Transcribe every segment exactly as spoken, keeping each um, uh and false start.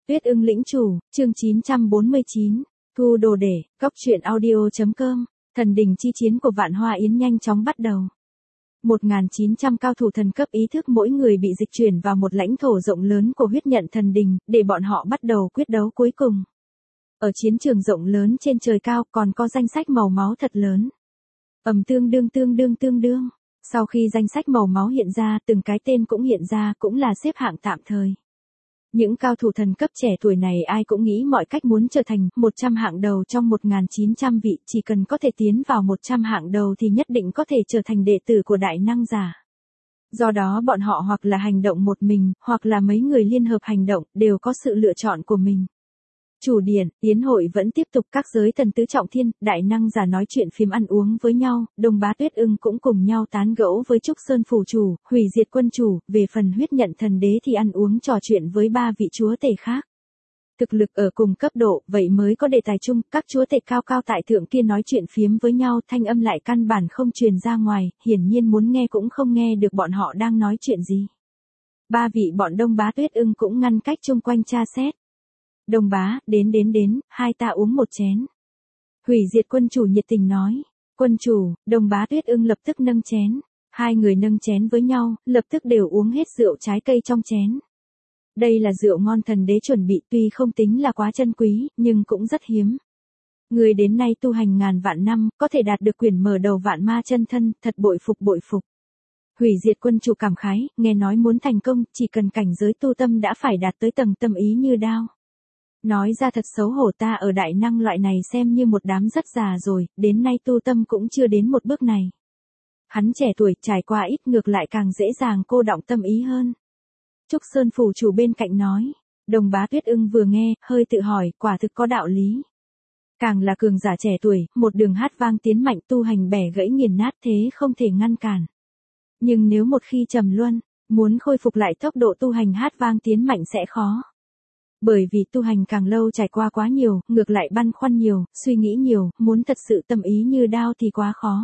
Tuyết ưng lĩnh chủ, chương chín trăm bốn mươi chín, thu đồ để, cóc truyện audio.com, thần đình chi chiến của Vạn Hoa Yến nhanh chóng bắt đầu. một nghìn chín trăm cao thủ thần cấp ý thức mỗi người bị dịch chuyển vào một lãnh thổ rộng lớn của huyết nhận thần đình, để bọn họ bắt đầu quyết đấu cuối cùng. Ở chiến trường rộng lớn trên trời cao còn có danh sách màu máu thật lớn. Ầm tương đương tương đương tương đương. Sau khi danh sách màu máu hiện ra, từng cái tên cũng hiện ra, cũng là xếp hạng tạm thời. Những cao thủ thần cấp trẻ tuổi này ai cũng nghĩ mọi cách muốn trở thành một trăm hạng đầu trong một nghìn chín trăm vị, chỉ cần có thể tiến vào một trăm hạng đầu thì nhất định có thể trở thành đệ tử của đại năng giả. Do đó bọn họ hoặc là hành động một mình, hoặc là mấy người liên hợp hành động, đều có sự lựa chọn của mình. Chủ điện, yến hội vẫn tiếp tục, các giới thần tứ trọng thiên, đại năng giả nói chuyện phiếm ăn uống với nhau, Đông Bá Tuyết ưng cũng cùng nhau tán gẫu với Trúc Sơn phủ chủ, Hủy Diệt quân chủ, về phần huyết nhận thần đế thì ăn uống trò chuyện với ba vị chúa tể khác. Thực lực ở cùng cấp độ, vậy mới có đề tài chung, các chúa tể cao cao tại thượng kia nói chuyện phiếm với nhau, thanh âm lại căn bản không truyền ra ngoài, hiển nhiên muốn nghe cũng không nghe được bọn họ đang nói chuyện gì. Ba vị bọn Đông Bá Tuyết ưng cũng ngăn cách chung quanh tra xét. Đông bá, đến đến đến, hai ta uống một chén. Hủy Diệt quân chủ nhiệt tình nói. Quân chủ, Đông Bá Tuyết ưng lập tức nâng chén. Hai người nâng chén với nhau, lập tức đều uống hết rượu trái cây trong chén. Đây là rượu ngon thần đế chuẩn bị, tuy không tính là quá chân quý, nhưng cũng rất hiếm. Người đến nay tu hành ngàn vạn năm, có thể đạt được quyền mở đầu vạn ma chân thân, thật bội phục bội phục. Hủy Diệt quân chủ cảm khái, nghe nói muốn thành công, chỉ cần cảnh giới tu tâm đã phải đạt tới tầng tâm ý như đao. Nói ra thật xấu hổ, ta ở đại năng loại này xem như một đám rất già rồi, đến nay tu tâm cũng chưa đến một bước này. Hắn trẻ tuổi, trải qua ít ngược lại càng dễ dàng cô đọng tâm ý hơn. Trúc Sơn phủ chủ bên cạnh nói. Đông Bá Tuyết ưng vừa nghe, hơi tự hỏi, quả thực có đạo lý. Càng là cường giả trẻ tuổi, một đường hát vang tiến mạnh, tu hành bẻ gãy nghiền nát thế không thể ngăn cản. Nhưng nếu một khi trầm luân, muốn khôi phục lại tốc độ tu hành hát vang tiến mạnh sẽ khó. Bởi vì tu hành càng lâu trải qua quá nhiều, ngược lại băn khoăn nhiều, suy nghĩ nhiều, muốn thật sự tâm ý như đao thì quá khó.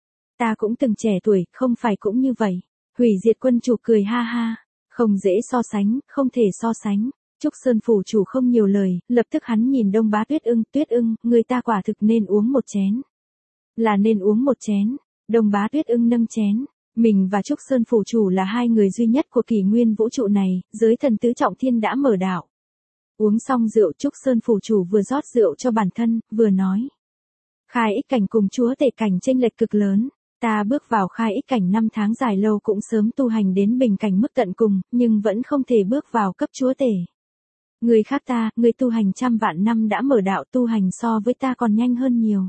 Ta cũng từng trẻ tuổi, không phải cũng như vậy. Hủy Diệt quân chủ cười ha ha. Không dễ so sánh, không thể so sánh. Trúc Sơn phủ chủ không nhiều lời, lập tức hắn nhìn Đông Bá Tuyết ưng, Tuyết ưng, người ta quả thực nên uống một chén. Là nên uống một chén. Đông Bá Tuyết ưng nâng chén. Mình và Trúc Sơn phủ chủ là hai người duy nhất của kỷ nguyên vũ trụ này, giới thần tứ trọng thiên đã mở đạo. Uống xong rượu, Trúc Sơn phủ chủ vừa rót rượu cho bản thân, vừa nói. Khai ích cảnh cùng chúa tể cảnh chênh lệch cực lớn, ta bước vào khai ích cảnh năm tháng dài lâu cũng sớm tu hành đến bình cảnh mức tận cùng, nhưng vẫn không thể bước vào cấp chúa tể. Người khác ta, người tu hành trăm vạn năm đã mở đạo, tu hành so với ta còn nhanh hơn nhiều.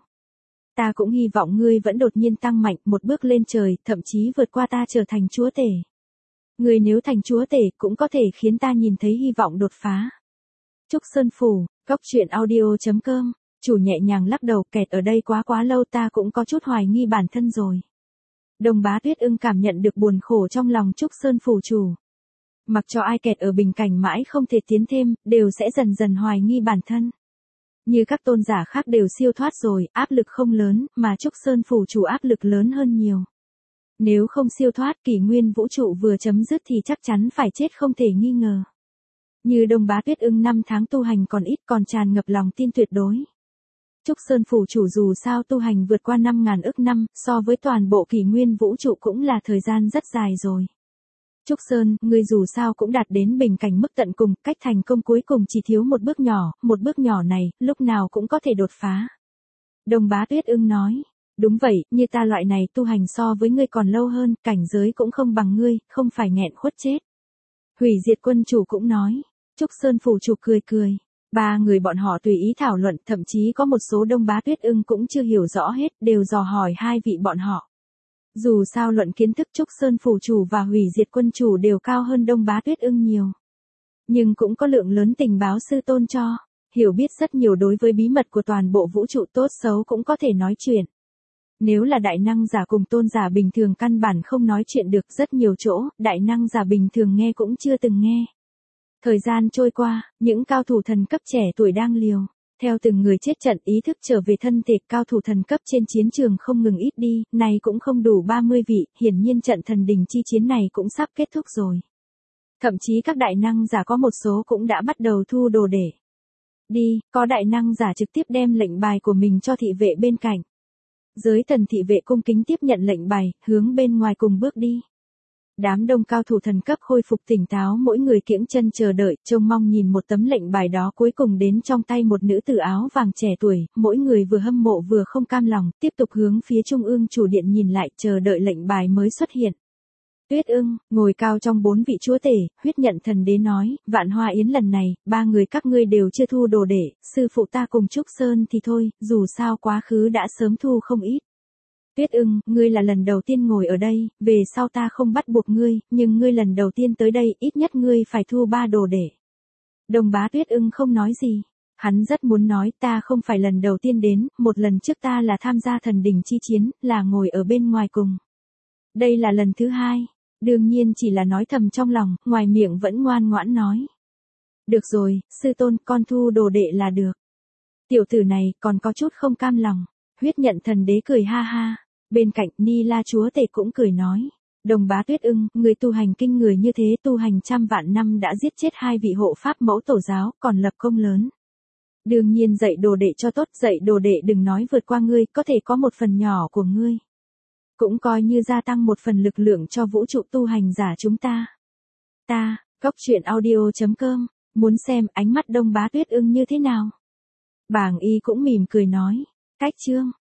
Ta cũng hy vọng ngươi vẫn đột nhiên tăng mạnh, một bước lên trời, thậm chí vượt qua ta trở thành chúa tể. Ngươi nếu thành chúa tể cũng có thể khiến ta nhìn thấy hy vọng đột phá. Trúc Sơn phủ, cóc truyện audio.com, chủ nhẹ nhàng lắc đầu, kẹt ở đây quá quá lâu, ta cũng có chút hoài nghi bản thân rồi. Đông Bá Tuyết ưng cảm nhận được buồn khổ trong lòng Trúc Sơn phủ chủ. Mặc cho ai kẹt ở bình cảnh mãi không thể tiến thêm, đều sẽ dần dần hoài nghi bản thân. Như các tôn giả khác đều siêu thoát rồi, áp lực không lớn, mà Trúc Sơn phủ chủ áp lực lớn hơn nhiều. Nếu không siêu thoát, kỷ nguyên vũ trụ vừa chấm dứt thì chắc chắn phải chết không thể nghi ngờ. Như Đông Bá Tuyết ưng năm tháng tu hành còn ít, còn tràn ngập lòng tin tuyệt đối. Trúc Sơn phủ chủ dù sao tu hành vượt qua năm ngàn ức năm, so với toàn bộ kỷ nguyên vũ trụ cũng là thời gian rất dài rồi. Trúc Sơn, ngươi dù sao cũng đạt đến bình cảnh mức tận cùng, cách thành công cuối cùng chỉ thiếu một bước nhỏ, một bước nhỏ này, lúc nào cũng có thể đột phá. Đông Bá Tuyết ưng nói. Đúng vậy, như ta loại này tu hành so với ngươi còn lâu hơn, cảnh giới cũng không bằng ngươi, không phải nghẹn khuất chết. Hủy Diệt quân chủ cũng nói. Trúc Sơn phủ chủ cười cười. Ba người bọn họ tùy ý thảo luận, thậm chí có một số Đông Bá Tuyết ưng cũng chưa hiểu rõ hết, đều dò hỏi hai vị bọn họ. Dù sao luận kiến thức Trúc Sơn phủ chủ và Hủy Diệt quân chủ đều cao hơn Đông Bá Tuyết ưng nhiều. Nhưng cũng có lượng lớn tình báo sư tôn cho, hiểu biết rất nhiều đối với bí mật của toàn bộ vũ trụ, tốt xấu cũng có thể nói chuyện. Nếu là đại năng giả cùng tôn giả bình thường căn bản không nói chuyện được, rất nhiều chỗ, đại năng giả bình thường nghe cũng chưa từng nghe. Thời gian trôi qua, những cao thủ thần cấp trẻ tuổi đang liều. Theo từng người chết trận, ý thức trở về thân thể, cao thủ thần cấp trên chiến trường không ngừng ít đi, này cũng không đủ ba mươi vị, hiển nhiên trận thần đình chi chiến này cũng sắp kết thúc rồi. Thậm chí các đại năng giả có một số cũng đã bắt đầu thu đồ để đi, có đại năng giả trực tiếp đem lệnh bài của mình cho thị vệ bên cạnh. Giới thần thị vệ cung kính tiếp nhận lệnh bài, hướng bên ngoài cùng bước đi. Đám đông cao thủ thần cấp khôi phục tỉnh táo, mỗi người kiễng chân chờ đợi, trông mong nhìn một tấm lệnh bài đó cuối cùng đến trong tay một nữ tử áo vàng trẻ tuổi, mỗi người vừa hâm mộ vừa không cam lòng, tiếp tục hướng phía trung ương chủ điện nhìn lại, chờ đợi lệnh bài mới xuất hiện. Tuyết Ưng, ngồi cao trong bốn vị chúa tể, huyết nhận thần đế nói, Vạn Hoa Yến lần này, ba người các ngươi đều chưa thu đồ để, sư phụ ta cùng Trúc Sơn thì thôi, dù sao quá khứ đã sớm thu không ít. Tuyết Ưng, ngươi là lần đầu tiên ngồi ở đây, về sau ta không bắt buộc ngươi, nhưng ngươi lần đầu tiên tới đây, ít nhất ngươi phải thu ba đồ để. Đồng bá Tuyết Ưng không nói gì. Hắn rất muốn nói ta không phải lần đầu tiên đến, một lần trước ta là tham gia thần đỉnh chi chiến, là ngồi ở bên ngoài cùng. Đây là lần thứ hai. Đương nhiên chỉ là nói thầm trong lòng, ngoài miệng vẫn ngoan ngoãn nói. Được rồi, sư tôn, con thu đồ đệ là được. Tiểu tử này còn có chút không cam lòng. Huyết nhận thần đế cười ha ha. Bên cạnh Ni La chúa tể cũng cười nói. Đồng bá Tuyết Ưng, người tu hành kinh người như thế, tu hành trăm vạn năm đã giết chết hai vị hộ pháp mẫu tổ giáo, còn lập công lớn. Đương nhiên dạy đồ đệ cho tốt, dạy đồ đệ đừng nói vượt qua ngươi, có thể có một phần nhỏ của ngươi. Cũng coi như gia tăng một phần lực lượng cho vũ trụ tu hành giả chúng ta. Ta, góc truyện audio chấm com, muốn xem ánh mắt Đông bá Tuyết Ưng như thế nào. Bàng Y cũng mỉm cười nói, cách chương.